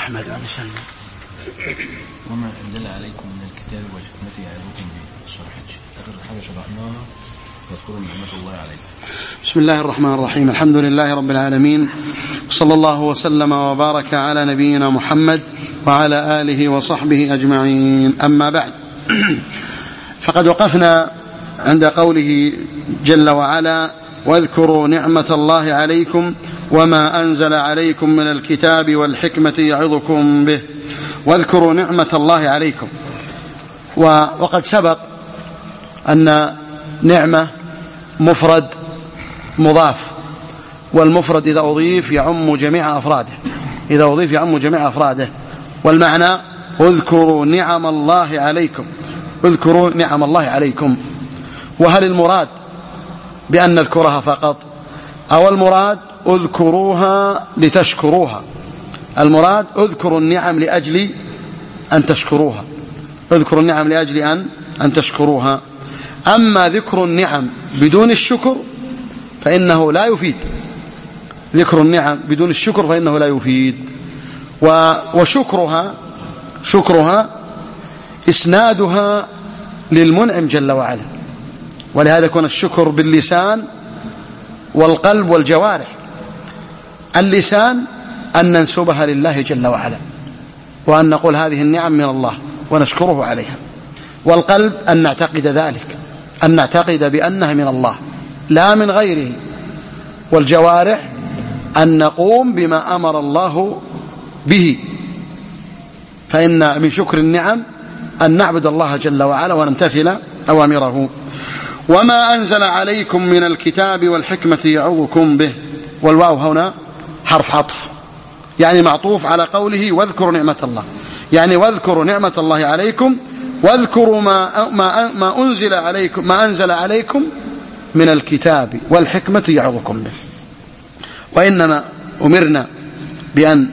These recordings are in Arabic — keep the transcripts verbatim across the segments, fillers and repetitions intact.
أحمد وما أنزل عليكم من الكتاب والحكمة يعظكم به شرحت آخر حاجة شرحناها واذكروا نعمة الله عليكم. بسم الله الرحمن الرحيم. الحمد لله رب العالمين، صلى الله وسلم وبارك على نبينا محمد وعلى آله وصحبه أجمعين. أما بعد، فقد وقفنا عند قوله جل وعلا: واذكروا نعمة الله عليكم وما أنزل عليكم من الكتاب والحكمة يعظكم به. واذكروا نعمة الله عليكم. وقد سبق أن نعمة مفرد مضاف، والمفرد إذا أضيف يعم جميع أفراده، إذا أضيف يعم جميع أفراده. والمعنى: اذكروا نعم الله عليكم، اذكروا نعم الله عليكم. وهل المراد بأن نذكرها فقط، أو المراد اذكروها لتشكروها؟ المراد اذكروا النعم لأجل أن تشكروها، اذكروا النعم لأجل أن, أن تشكروها. أما ذكر النعم بدون الشكر فإنه لا يفيد، ذكر النعم بدون الشكر فإنه لا يفيد. وشكرها شكرها إسنادها للمنعم جل وعلا، ولهذا يكون الشكر باللسان والقلب والجوارح. اللسان أن ننسبها لله جل وعلا، وأن نقول هذه النعم من الله ونشكره عليها. والقلب أن نعتقد ذلك، أن نعتقد بأنها من الله لا من غيره. والجوارح أن نقوم بما أمر الله به. فإن من شكر النعم أن نعبد الله جل وعلا ونمتثل أوامره. وما أنزل عليكم من الكتاب والحكمة يعظكم به. والواو هنا حرف عطف، يعني معطوف على قوله واذكروا نعمة الله، يعني واذكروا نعمة الله عليكم، واذكروا ما, ما, ما أنزل عليكم ما أنزل عليكم من الكتاب والحكمة يعظكم به. وإنما أمرنا بأن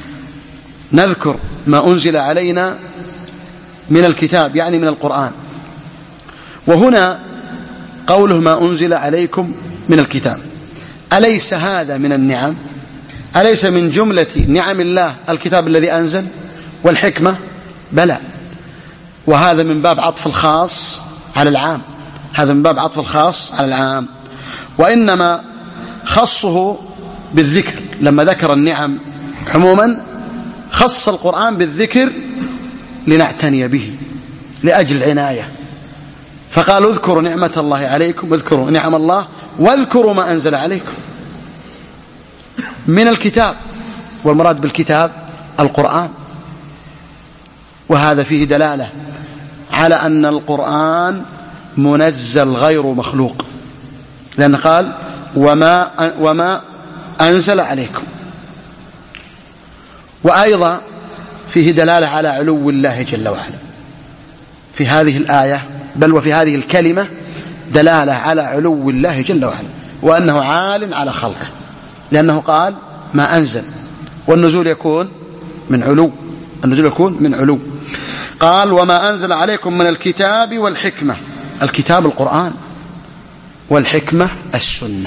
نذكر ما أنزل علينا من الكتاب، يعني من القرآن. وهنا قوله ما أنزل عليكم من الكتاب، أليس هذا من النعم؟ أليس من جملة نعم الله الكتاب الذي أنزل والحكمة؟ بلى، وهذا من باب عطف الخاص على العام، هذا من باب عطف الخاص على العام. وإنما خصه بالذكر، لما ذكر النعم عموما خص القرآن بالذكر لنعتني به لأجل العناية. فقال اذكروا نعمة الله عليكم، اذكروا نعم الله، واذكروا ما أنزل عليكم من الكتاب. والمراد بالكتاب القرآن. وهذا فيه دلالة على أن القرآن منزل غير مخلوق، لأن قال وما, وما أنزل عليكم. وأيضا فيه دلالة على علو الله جل وعلا في هذه الآية، بل وفي هذه الكلمة دلالة على علو الله جل وعلا، وأنه عال على خلقه، لأنه قال ما أنزل، والنزول يكون من علو، النزول يكون من علو. قال وما أنزل عليكم من الكتاب والحكمة، الكتاب القرآن، والحكمة السنة.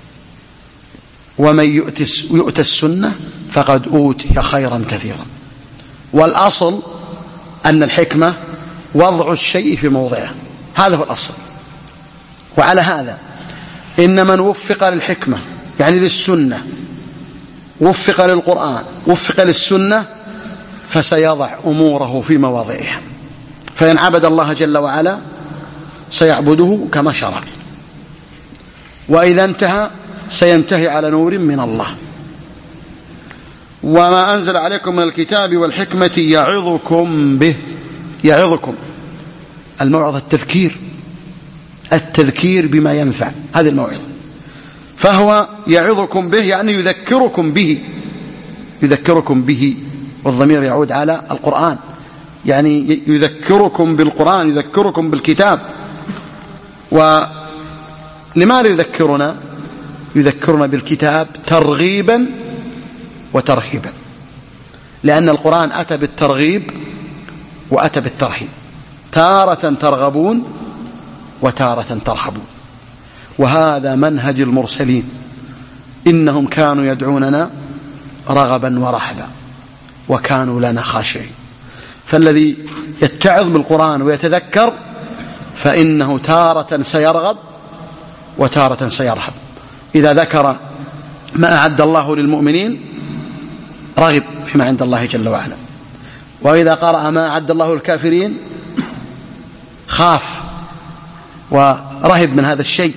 ومن يؤت السنة فقد أوتي خيرا كثيرا. والأصل أن الحكمة وضع الشيء في موضعه، هذا هو الأصل. وعلى هذا إن من وفق للحكمة يعني للسنة، وفق للقرآن، وفق للسنة، فسيضع أموره في مواضعها. فإن عبد الله جل وعلا سيعبده كما شرع، وإذا انتهى سينتهي على نور من الله. وما أنزل عليكم من الكتاب والحكمة يعظكم به. يعظكم الموعظة التذكير، التذكير بما ينفع، هذه الموعظة. فهو يعظكم به يعني يذكركم به، يذكركم به، والضمير يعود على القرآن، يعني يذكركم بالقرآن، يذكركم بالكتاب. ولماذا يذكرنا؟ يذكرنا بالكتاب ترغيبا وترهيبا، لأن القرآن أتى بالترغيب وأتى بالترهيب، تارة ترغبون وتارة ترهبون. وهذا منهج المرسلين، إنهم كانوا يدعوننا رغبا ورهبا. وكانوا لنا خاشعين. فالذي يتعظ بالقرآن ويتذكر فإنه تارة سيرغب وتارة سيرهب. إذا ذكر ما أعد الله للمؤمنين رغب فيما عند الله جل وعلا، وإذا قرأ ما أعد الله للكافرين خاف ورهب من هذا الشيء.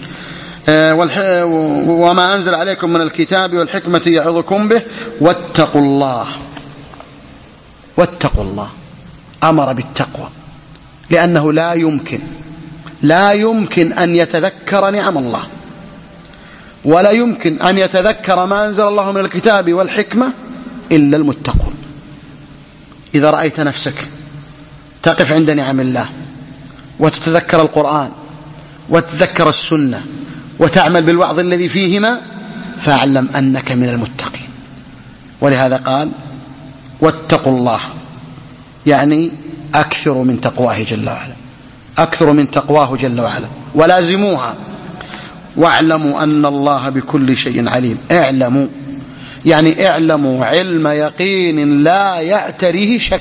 وما أنزل عليكم من الكتاب والحكمة يعظكم به واتقوا الله. واتقوا الله، أمر بالتقوى، لأنه لا يمكن لا يمكن أن يتذكر نعم الله، ولا يمكن أن يتذكر ما أنزل الله من الكتاب والحكمة إلا المتقون. إذا رأيت نفسك تقف عند نعم الله وتتذكر القرآن وتتذكر السنة وتعمل بالوعظ الذي فيهما فاعلم أنك من المتقين. ولهذا قال واتقوا الله، يعني أكثر من تقواه جل وعلا، أكثر من تقواه جل وعلا ولازموها. واعلموا أن الله بكل شيء عليم. اعلموا يعني اعلموا علم يقين لا يعتريه شك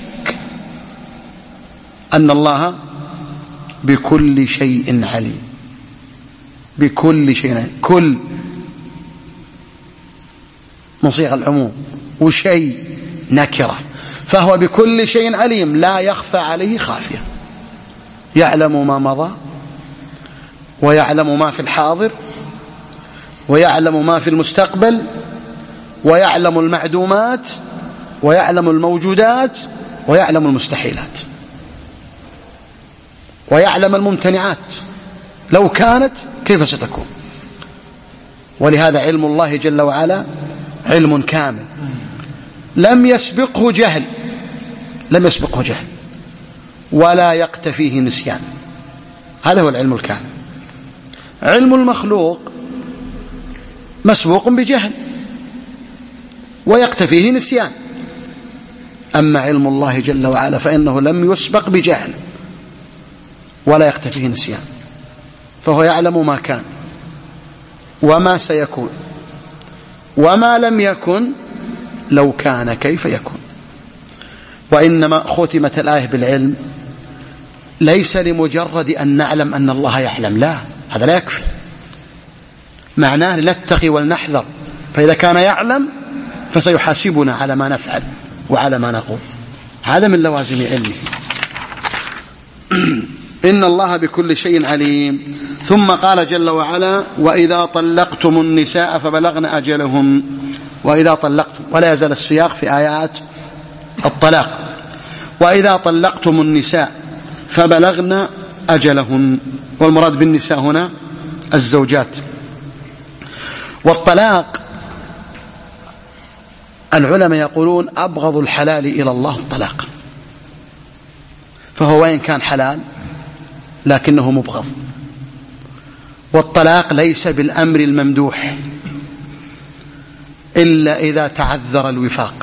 أن الله بكل شيء عليم. بكل شيء عليم، كل من صيغ العموم، وشيء نكرة، فهو بكل شيء عليم لا يخفى عليه خافية. يعلم ما مضى ويعلم ما في الحاضر ويعلم ما في المستقبل ويعلم المعدومات ويعلم الموجودات ويعلم المستحيلات ويعلم الممتنعات لو كانت كيف ستكون. ولهذا علم الله جل وعلا علم كامل لم يسبقه جهل لم يسبقه جهل ولا يقتفيه نسيان. هذا هو العلم الكامل. علم المخلوق مسبوق بجهل ويقتفيه نسيان، أما علم الله جل وعلا فإنه لم يسبق بجهل ولا يقتفيه نسيان، فهو يعلم ما كان وما سيكون وما لم يكن لو كان كيف يكون. وإنما ختمت الآية بالعلم ليس لمجرد أن نعلم أن الله يعلم، لا، هذا لا يكفي، معناه نتقي ولنحذر، فإذا كان يعلم فسيحاسبنا على ما نفعل وعلى ما نقول. هذا من لوازم علمه. إن الله بكل شيء عليم. ثم قال جل وعلا وإذا طلقتم النساء فبلغن أجلهم. وإذا طلقتم، ولا يزال السياق في آيات الطلاق. وإذا طلقتم النساء فبلغن أجلهن، والمراد بالنساء هنا الزوجات. والطلاق العلماء يقولون أبغض الحلال إلى الله الطلاق، فهو وإن كان حلال لكنه مبغض. والطلاق ليس بالأمر الممدوح إلا إذا تعذر الوفاق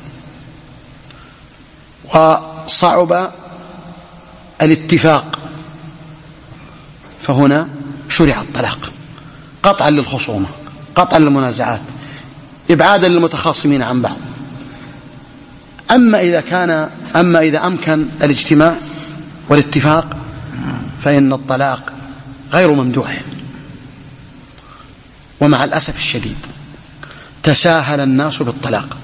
وصعب الاتفاق، فهنا شرع الطلاق قطعا للخصومة، قطعا للمنازعات، إبعادا للمتخاصمين عن بعض. أما إذا كان أما إذا أمكن الاجتماع والاتفاق فإن الطلاق غير ممدوح. ومع الأسف الشديد تساهل الناس بالطلاق،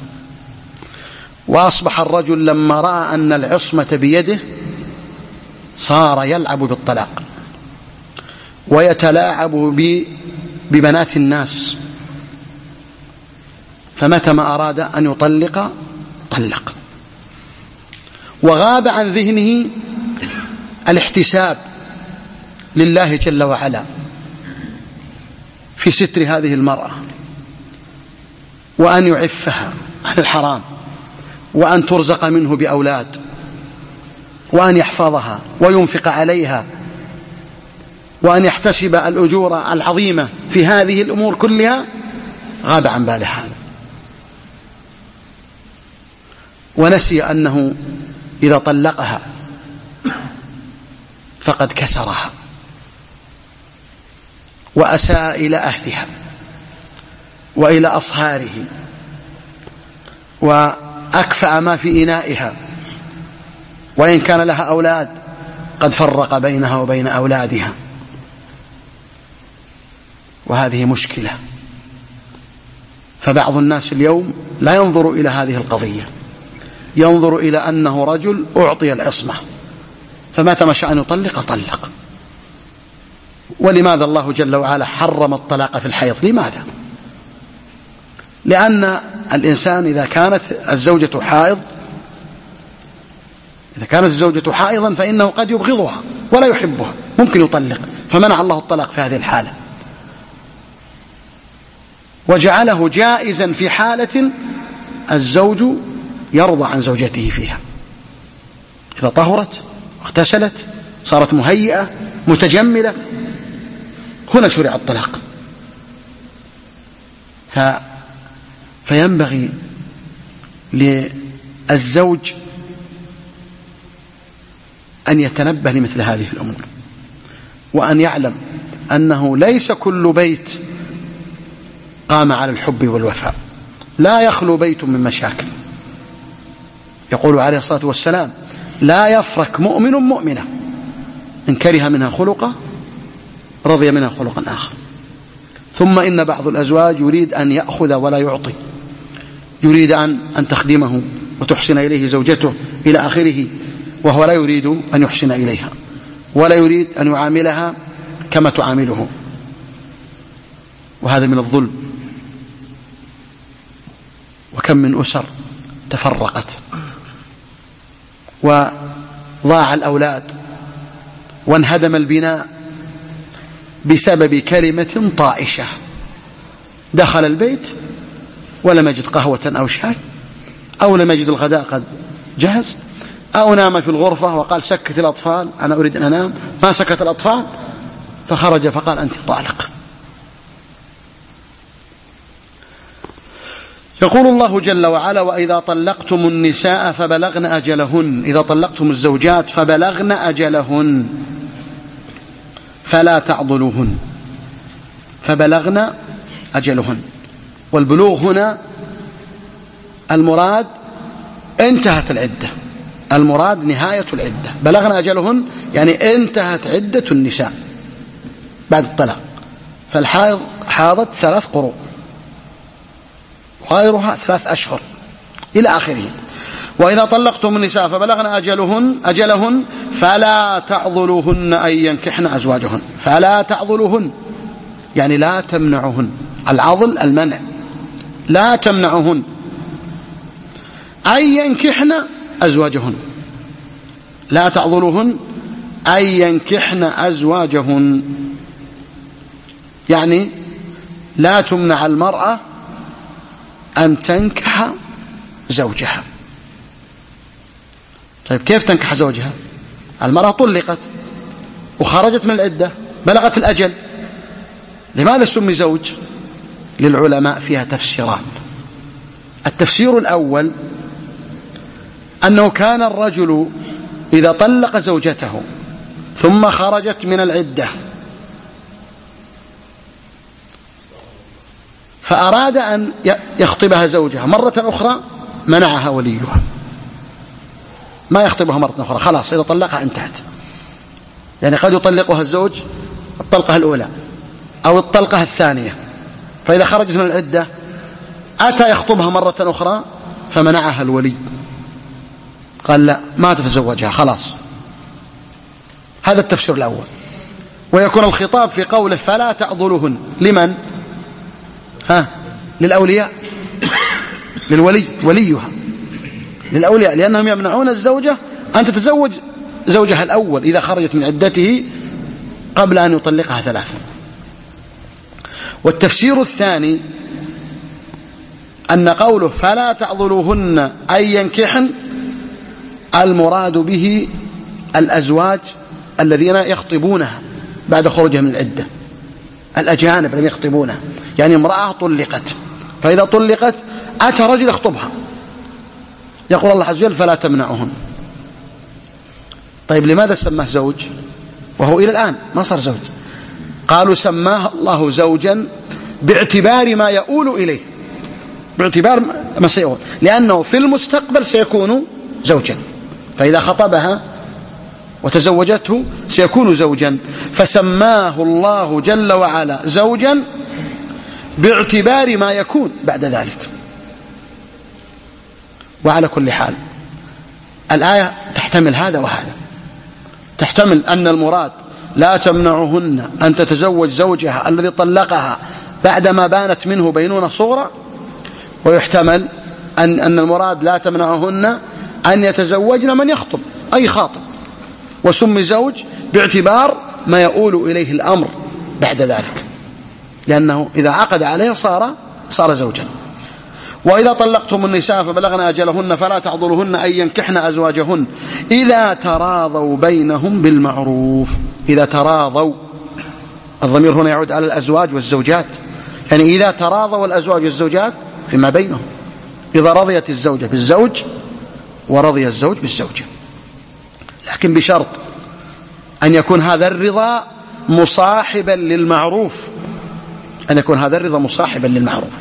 وأصبح الرجل لما رأى أن العصمة بيده صار يلعب بالطلاق ويتلاعب ببنات الناس، فمتى ما أراد أن يطلق طلق، وغاب عن ذهنه الاحتساب لله جل وعلا في ستر هذه المرأة، وأن يعفها عن الحرام، وأن ترزق منه بأولاد، وأن يحفظها وينفق عليها، وأن يحتسب الأجور العظيمة في هذه الأمور كلها. غاب عن باله هذا، ونسي أنه إذا طلقها فقد كسرها وأساء إلى أهلها وإلى أصهاره وأكفأ ما في إنائها، وإن كان لها أولاد قد فرق بينها وبين أولادها، وهذه مشكلة. فبعض الناس اليوم لا ينظر إلى هذه القضية، ينظر إلى أنه رجل أعطي العصمة فمتى ما شاء أن يطلق طلق. ولماذا الله جل وعلا حرم الطلاق في الحيض؟ لماذا؟ لأن الإنسان إذا كانت الزوجة حائض إذا كانت الزوجة حائضا فإنه قد يبغضها ولا يحبها، ممكن يطلق، فمنع الله الطلاق في هذه الحالة، وجعله جائزا في حالة الزوج يرضى عن زوجته فيها، إذا طهرت واغتسلت صارت مهيئة متجملة، هنا شرع الطلاق. ف... فينبغي للزوج أن يتنبه لمثل هذه الأمور، وأن يعلم أنه ليس كل بيت قام على الحب والوفاء، لا يخلو بيت من مشاكل. يقول عليه الصلاة والسلام: لا يفرك مؤمن مؤمنة إن كره منها خلقا رضي منها خلقا آخر. ثم إن بعض الأزواج يريد أن يأخذ ولا يعطي، يريد أن, أن تخدمه وتحسن إليه زوجته إلى آخره، وهو لا يريد أن يحسن إليها ولا يريد أن يعاملها كما تعامله، وهذا من الظلم. وكم من أسر تفرقت وضاع الأولاد وانهدم البناء بسبب كلمة طائشة. دخل البيت ولم يجد قهوة أو شاي، أو لم يجد الغداء قد جهز، أو نام في الغرفة وقال سكت الأطفال أنا أريد أن أنام، ما سكت الأطفال فخرج فقال أنت طالق. يقول الله جل وعلا: وإذا طلقتم النساء فبلغن أجلهن، إذا طلقتم الزوجات فبلغن أجلهن فلا تعضلوهن. فبلغن أجلهن، والبلوغ هنا المراد انتهت العدة، المراد نهاية العدة. بلغن أجلهن يعني انتهت عدة النساء بعد الطلاق، فالحائض حاضت ثلاث قروء غيرها ثلاث أشهر إلى آخره. وإذا طلقتم النساء فبلغن أجلهن أجلهن فلا تعضلوهن أن ينكحن أزواجهن. فلا تعضلوهن يعني لا تمنعهن، العضل المنع، لا تمنعهن أن ينكحن أزواجهن، لا تعضلوهن أن ينكحن أزواجهن، يعني لا تمنع المرأة أن تنكح زوجها. طيب كيف تنكح زوجها؟ المرأة طلقت وخرجت من العدة، بلغت الأجل، لماذا سمي زوج؟ للعلماء فيها تفسيران. التفسير الأول أنه كان الرجل إذا طلق زوجته ثم خرجت من العدة فأراد أن يخطبها زوجها مرة أخرى منعها وليها، ما يخطبها مرة أخرى، خلاص إذا طلقها انتهت. يعني قد يطلقها الزوج الطلقة الأولى أو الطلقة الثانية، فإذا خرجت من العدة أتى يخطبها مرة أخرى فمنعها الولي، قال لا ما تتزوجها خلاص. هذا التفسير الأول. ويكون الخطاب في قوله فلا تعضلوهن لمن؟ ها للأولياء، للولي، وليها للأولياء، لأنهم يمنعون الزوجة أن تتزوج زوجها الأول إذا خرجت من عدته قبل أن يطلقها ثلاثا. والتفسير الثاني أن قوله فلا تعضلوهن أن ينكحن المراد به الأزواج الذين يخطبونها بعد خروجها من العدة، الأجانب الذين يخطبونها، يعني امرأة طلقت، فإذا طلقت أتى رجل يخطبها، يقول الله عز وجل فلا تمنعهن. طيب لماذا سماه زوج وهو إلى الآن ما صار زوج؟ قالوا سماه الله زوجا باعتبار ما يؤول إليه، باعتبار ما سيكون، لأنه في المستقبل سيكون زوجا، فإذا خطبها وتزوجته سيكون زوجا، فسماه الله جل وعلا زوجا باعتبار ما يكون بعد ذلك. وعلى كل حال الآية تحتمل هذا وهذا، تحتمل أن المراد لا تمنعهن أن تتزوج زوجها الذي طلقها بعدما بانت منه بينونة صغرى، ويحتمل أن, أن المراد لا تمنعهن أن يتزوجن من يخطب أي خاطب، وسمي زوج باعتبار ما يؤول إليه الأمر بعد ذلك، لأنه إذا عقد عليه صار صار زوجا. وإذا طلقتم النساء فبلغن أجلهن فلا تعضلهن أن ينكحن أزواجهن إذا تراضوا بينهم بالمعروف. إذا تراضوا، الضمير هنا يعود على الأزواج والزوجات، يعني إذا تراضوا الأزواج والزوجات فيما بينهم، إذا رضيت الزوجة بالزوج ورضي الزوج بالزوجة، لكن بشرط أن يكون هذا الرضا مصاحبا للمعروف، أن يكون هذا الرضا مصاحبا للمعروف.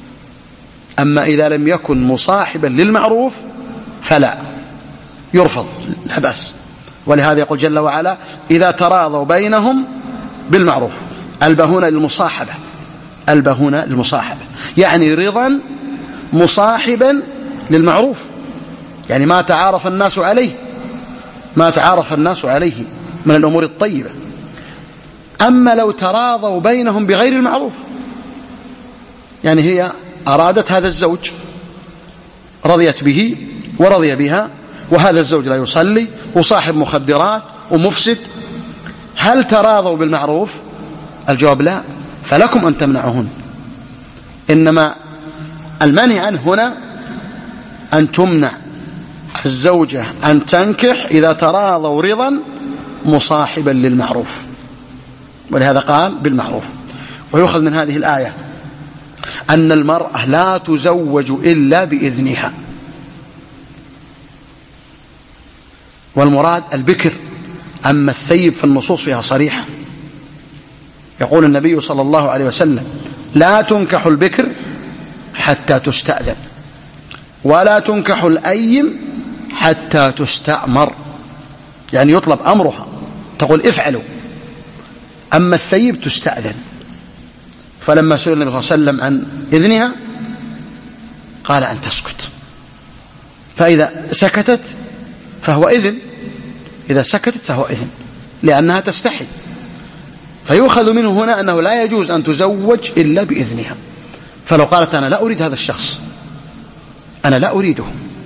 أما إذا لم يكن مصاحبا للمعروف فلا يرفض، لا بأس. ولهذا يقول جل وعلا إذا تراضوا بينهم بالمعروف. ألبى هنا للمصاحبة، ألبى هنا للمصاحبة، يعني رضا مصاحبا للمعروف، يعني ما تعارف الناس عليه، ما تعارف الناس عليه من الأمور الطيبة. أما لو تراضوا بينهم بغير المعروف، يعني هي أرادت هذا الزوج رضيت به ورضي بها، وهذا الزوج لا يصلي وصاحب مخدرات ومفسد، هل تراضوا بالمعروف؟ الجواب لا، فلكم أن تمنعهن. إنما المنع عنه هنا أن تمنع الزوجة أن تنكح إذا تراضوا رضا مصاحبا للمعروف، ولهذا قال بالمعروف. ويؤخذ من هذه الآية أن المرأة لا تزوج إلا بإذنها، والمراد البكر، أما الثيب فالنصوص فيها صريحة. يقول النبي صلى الله عليه وسلم لا تنكح البكر حتى تستأذن، ولا تنكح الأيم حتى تستأمر، يعني يطلب أمرها، تقول افعلوا. أما الثيب تستأذن. فلما سئل النبي صلى الله عليه وسلم عن إذنها قال أن تسكت، فإذا سكتت فهو إذن، إذا سكتت فهو إذن، لأنها تستحي. فيؤخذ منه هنا أنه لا يجوز أن تزوج إلا بإذنها. فلو قالت أنا لا أريد هذا الشخص، أنا لا أريده،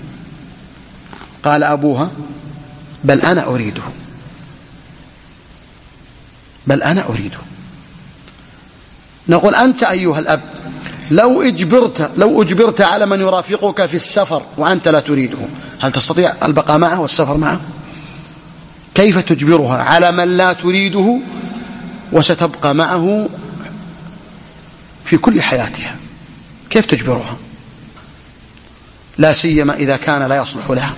قال أبوها بل أنا أريده، بل أنا أريده، نقول أنت أيها الأب لو أجبرت لو أجبرت على من يرافقك في السفر وأنت لا تريده، هل تستطيع البقاء معه والسفر معه؟ كيف تجبرها على من لا تريده وستبقى معه في كل حياتها؟ كيف تجبرها؟ لا سيما إذا كان لا يصلح لها،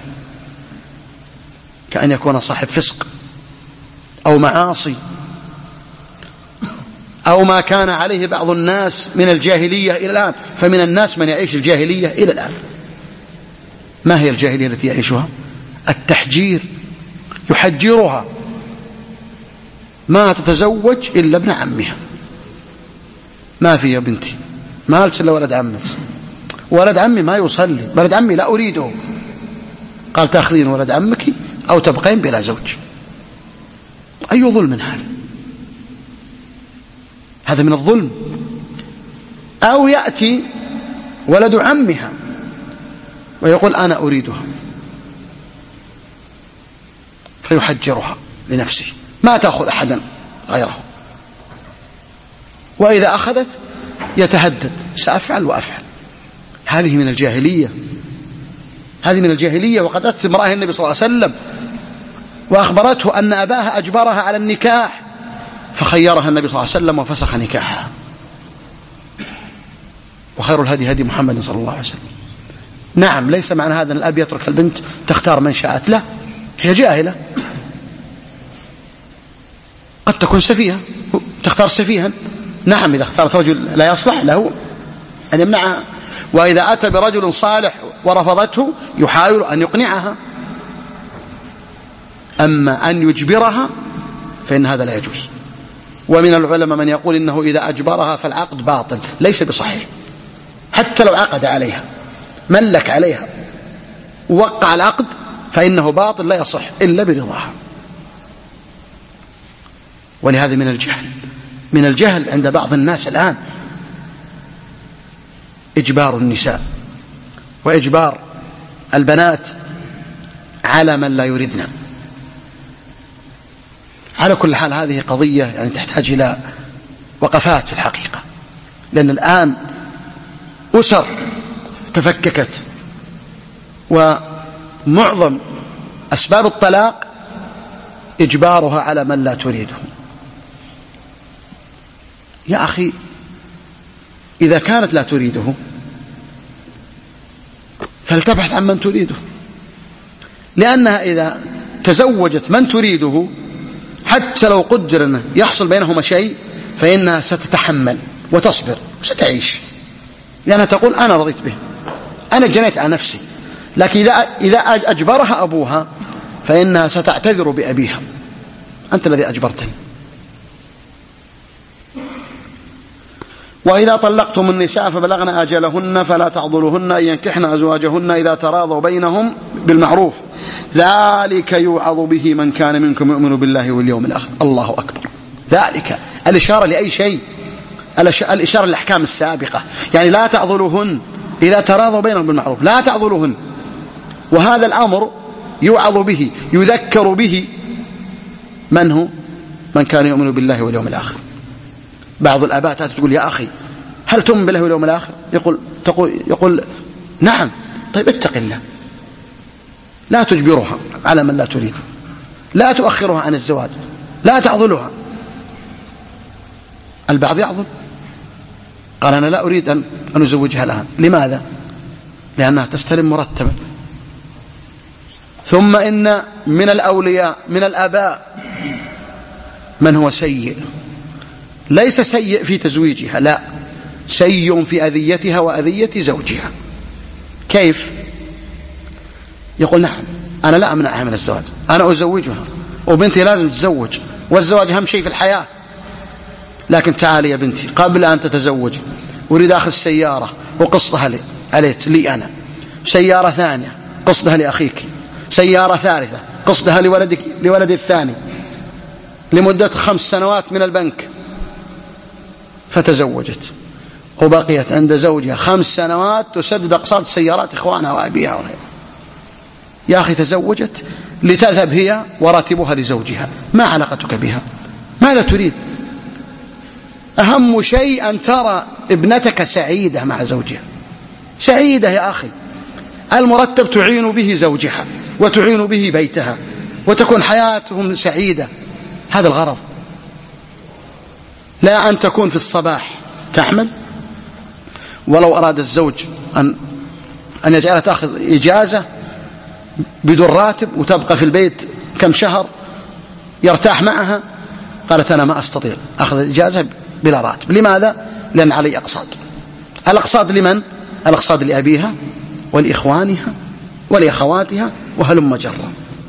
كأن يكون صاحب فسق أو معاصي أو ما كان عليه بعض الناس من الجاهلية إلى الآن. فمن الناس من يعيش الجاهلية إلى الآن. ما هي الجاهلية التي يعيشها؟ التحجير، يحجرها، ما تتزوج إلا ابن عمها، ما في يا بنتي، ما هلت إلا ولد عمك، ولد عمي ما يصلي، ولد عمي لا أريده، قال تأخذين ولد عمك أو تبقين بلا زوج. أي ظلم هذا؟ هذا من الظلم. أو يأتي ولد عمها ويقول أنا أريدها، فيحجرها لنفسه، ما تأخذ أحدا غيره، وإذا أخذت يتهدد سأفعل وأفعل. هذه من الجاهلية، هذه من الجاهلية. وقد أتت امرأة النبي صلى الله عليه وسلم وأخبرته أن أباها أجبرها على النكاح، فخيرها النبي صلى الله عليه وسلم وفسخ نكاحها. وخير الهدي هدي محمد صلى الله عليه وسلم. نعم، ليس معنى هذا أن الأب يترك البنت تختار من شاءت، لا، هي جاهلة، قد تكون سفيهة تختار سفيها، نعم، إذا اختارت رجل لا يصلح له أن يمنعها. وإذا أتى برجل صالح ورفضته يحاول أن يقنعها. أما أن يجبرها فإن هذا لا يجوز. ومن العلماء من يقول إنه إذا أجبرها فالعقد باطل ليس بصحيح، حتى لو عقد عليها ملك عليها ووقع العقد فإنه باطل لا يصح إلا برضاها. ولهذا من الجهل من الجهل عند بعض الناس الآن إجبار النساء وإجبار البنات على من لا يريدنا. على كل حال هذه قضية يعني تحتاج إلى وقفات في الحقيقة، لأن الآن أسر تفككت، ومعظم أسباب الطلاق إجبارها على من لا تريده. يا أخي إذا كانت لا تريده فلتبحث عن من تريده، لأنها إذا تزوجت من تريده حتى لو قدر أنه يحصل بينهما شيء فإنها ستتحمل وتصبر وستعيش، لأنها تقول أنا رضيت به، أنا جنيت على نفسي. لكن إذا إذا أجبرها أبوها فإنها ستعتذر بأبيها، أنت الذي أجبرتني. وإذا طلقتم النساء فبلغن أجلهن فلا تعضلوهن أن ينكحن أزواجهن إذا تراضوا بينهم بالمعروف ذلك يوعظ به من كان منكم يؤمن بالله واليوم الآخر. الله أكبر. ذلك الإشارة لأي شيء، الإشارة للأحكام السابقة، يعني لا تعضلوهن إذا تراضوا بينهم بالمعروف، لا تعضلوهن. وهذا الأمر يوعظ به يذكر به من هو؟ من كان يؤمن بالله واليوم الآخر. بعض الآباء تقول يا أخي هل تؤمن بالله واليوم الآخر؟ يقول, تقول يقول نعم. طيب اتق الله، لا تجبرها على من لا تريد، لا تؤخرها عن الزواج، لا تعضلها. البعض يعضل، قال أنا لا أريد أن أزوجها الآن. لماذا؟ لأنها تستلم مرتبا. ثم إن من الأولياء من الآباء من هو سيء، ليس سيء في تزويجها، لا، سيء في أذيتها وأذية زوجها. كيف؟ يقول نعم أنا لا أمنعها من الزواج، أنا أزوجها وبنتي لازم تتزوج، والزواج أهم شيء في الحياة. لكن تعالي يا بنتي قبل أن تتزوجي أريد أخذ سيارة وقصتها لي عليك لي أنا، سيارة ثانية قصدها لأخيك، سيارة ثالثة قصدها لولدك لولد الثاني لمدة خمس سنوات من البنك. فتزوجت وبقيت عند زوجها خمس سنوات تسدد أقساط سيارات إخوانها وأبيها وغيرها. يا أخي تزوجت لتذهب هي وراتبها لزوجها، ما علاقتك بها؟ ماذا تريد؟ أهم شيء أن ترى ابنتك سعيدة مع زوجها، سعيدة يا أخي. المرتب تعين به زوجها وتعين به بيتها وتكون حياتهم سعيدة، هذا الغرض. لا أن تكون في الصباح تعمل، ولو أراد الزوج أن أن يجعلها تأخذ إجازة بدون راتب وتبقى في البيت كم شهر يرتاح معها، قالت أنا ما أستطيع أخذ إجازة بلا راتب. لماذا؟ لأن علي أقساط. الأقساط لمن؟ الأقساط لأبيها ولإخوانها ولأخواتها وهلم جرا.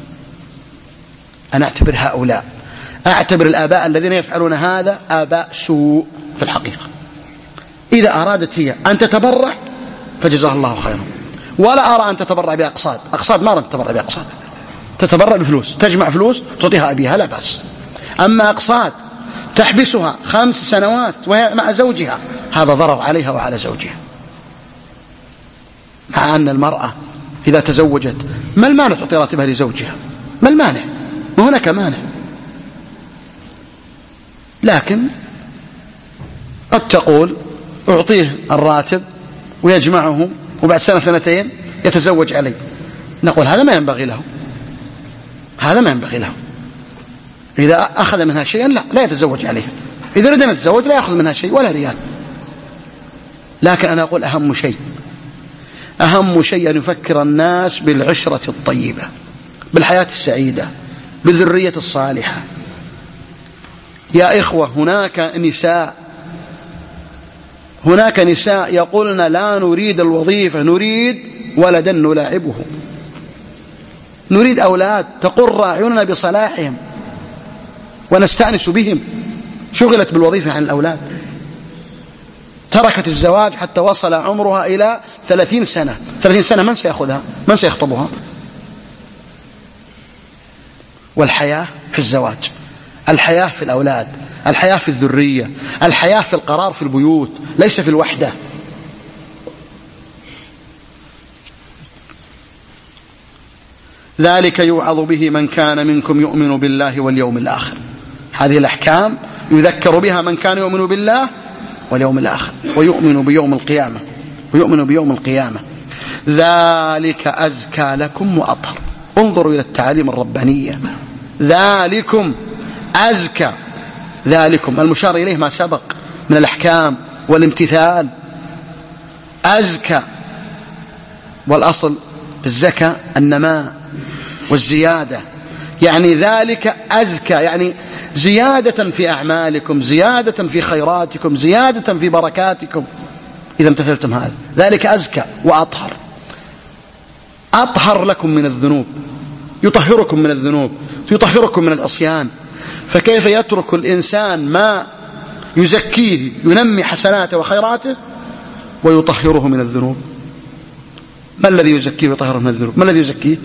أنا أعتبر هؤلاء، أعتبر الآباء الذين يفعلون هذا آباء سوء في الحقيقة. إذا أرادت هي أن تتبرع فجزاها الله خيرا، ولا أرى أن تتبرع بأقساط. أقساط ما أرى تتبرع بأقساط، تتبرع بفلوس، تجمع فلوس تعطيها أبيها لا بأس. أما أقساط تحبسها خمس سنوات وهي مع زوجها، هذا ضرر عليها وعلى زوجها. مع أن المرأة إذا تزوجت ما المانع تعطي راتبها لزوجها؟ ما المانع؟ ما هناك مانع. لكن قد تقول أعطيه الراتب ويجمعه وبعد سنة سنتين يتزوج علي. نقول هذا ما ينبغي له، هذا ما ينبغي له. إذا أخذ منها شيئا لا لا يتزوج عليها، إذا رد أن يتزوج لا يأخذ منها شيء ولا ريال. لكن أنا أقول أهم شيء أهم شيء أن يفكر الناس بالعشرة الطيبة، بالحياة السعيدة، بالذرية الصالحة. يا إخوة هناك نساء هناك نساء يقولن لا نريد الوظيفة، نريد ولدا نلاعبه، نريد أولاد تقر أعيننا بصلاحهم ونستأنس بهم، شغلت بالوظيفة عن الأولاد، تركت الزواج حتى وصل عمرها إلى ثلاثين سنة. ثلاثين سنة من سيأخذها؟ من سيخطبها؟ والحياة في الزواج، الحياة في الأولاد، الحياة في الذرية، الحياة في القرار في البيوت، ليس في الوحدة. ذلك يوعظ به من كان منكم يؤمن بالله واليوم الآخر. هذه الأحكام يذكر بها من كان يؤمن بالله واليوم الآخر ويؤمن بيوم القيامة ويؤمن بيوم القيامة. ذلك أزكى لكم وأطهر. انظروا إلى التعاليم الربانية. ذلكم أزكى، ذلكم المشار إليه ما سبق من الأحكام والامتثال. أزكى، والأصل بالزكاة النماء والزيادة، يعني ذلك أزكى يعني زيادة في أعمالكم، زيادة في خيراتكم، زيادة في بركاتكم إذا امتثلتم هذا. ذلك أزكى وأطهر، أطهر لكم من الذنوب، يطهركم من الذنوب، يطهركم من العصيان. فكيف يترك الإنسان ما يزكيه ينمي حسناته وخيراته ويطهره من الذنوب؟ ما الذي يزكيه ويطهره من الذنوب؟ ما الذي يزكيه؟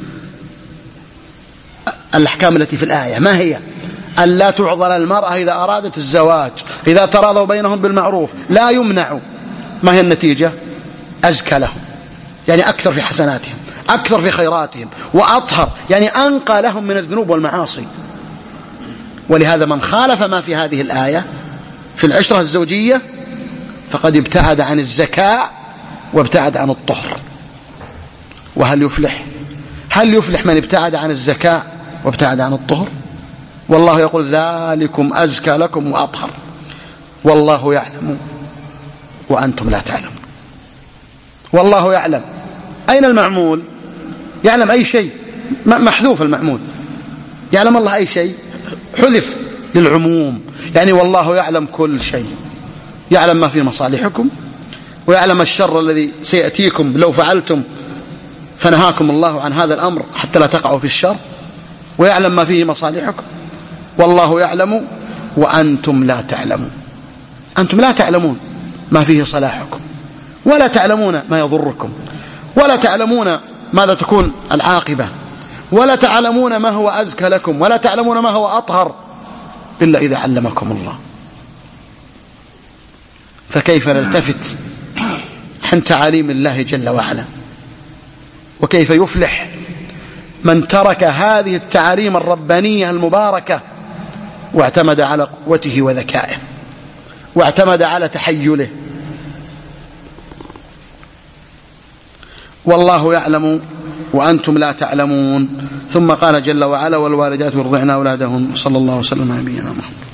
الأحكام التي في الآية ما هي؟ ألا تعضل المرأة إذا أرادت الزواج، إذا تراضوا بينهم بالمعروف لا يمنع. ما هي النتيجة؟ أزكى لهم، يعني أكثر في حسناتهم، أكثر في خيراتهم، وأطهر يعني أنقى لهم من الذنوب والمعاصي. ولهذا من خالف ما في هذه الآية في العشرة الزوجية فقد ابتعد عن الزكاة وابتعد عن الطهر. وهل يفلح؟ هل يفلح من ابتعد عن الزكاة وابتعد عن الطهر؟ والله يقول ذلكم أزكى لكم وأطهر والله يعلم وأنتم لا تعلمون. والله يعلم، أين المعمول؟ يعلم أي شيء، محذوف المعمول. يعلم الله أي شيء، حذف للعموم، يعني والله يعلم كل شيء، يعلم ما في مصالحكم ويعلم الشر الذي سيأتيكم لو فعلتم فنهاكم الله عن هذا الأمر حتى لا تقعوا في الشر، ويعلم ما فيه مصالحكم. والله يعلم وأنتم لا تعلمون. أنتم لا تعلمون ما فيه صلاحكم، ولا تعلمون ما يضركم، ولا تعلمون ماذا تكون العاقبة، ولا تعلمون ما هو أزكى لكم، ولا تعلمون ما هو أطهر إلا إذا علمكم الله. فكيف نلتفت عن تعاليم الله جل وعلا؟ وكيف يفلح من ترك هذه التعاليم الربانية المباركة واعتمد على قوته وذكائه واعتمد على تحيله؟ والله يعلم وأنتم لا تعلمون. ثم قال جل وعلا والوالدات يرضعن أولادهن. صلى الله وسلم على نبينا محمد.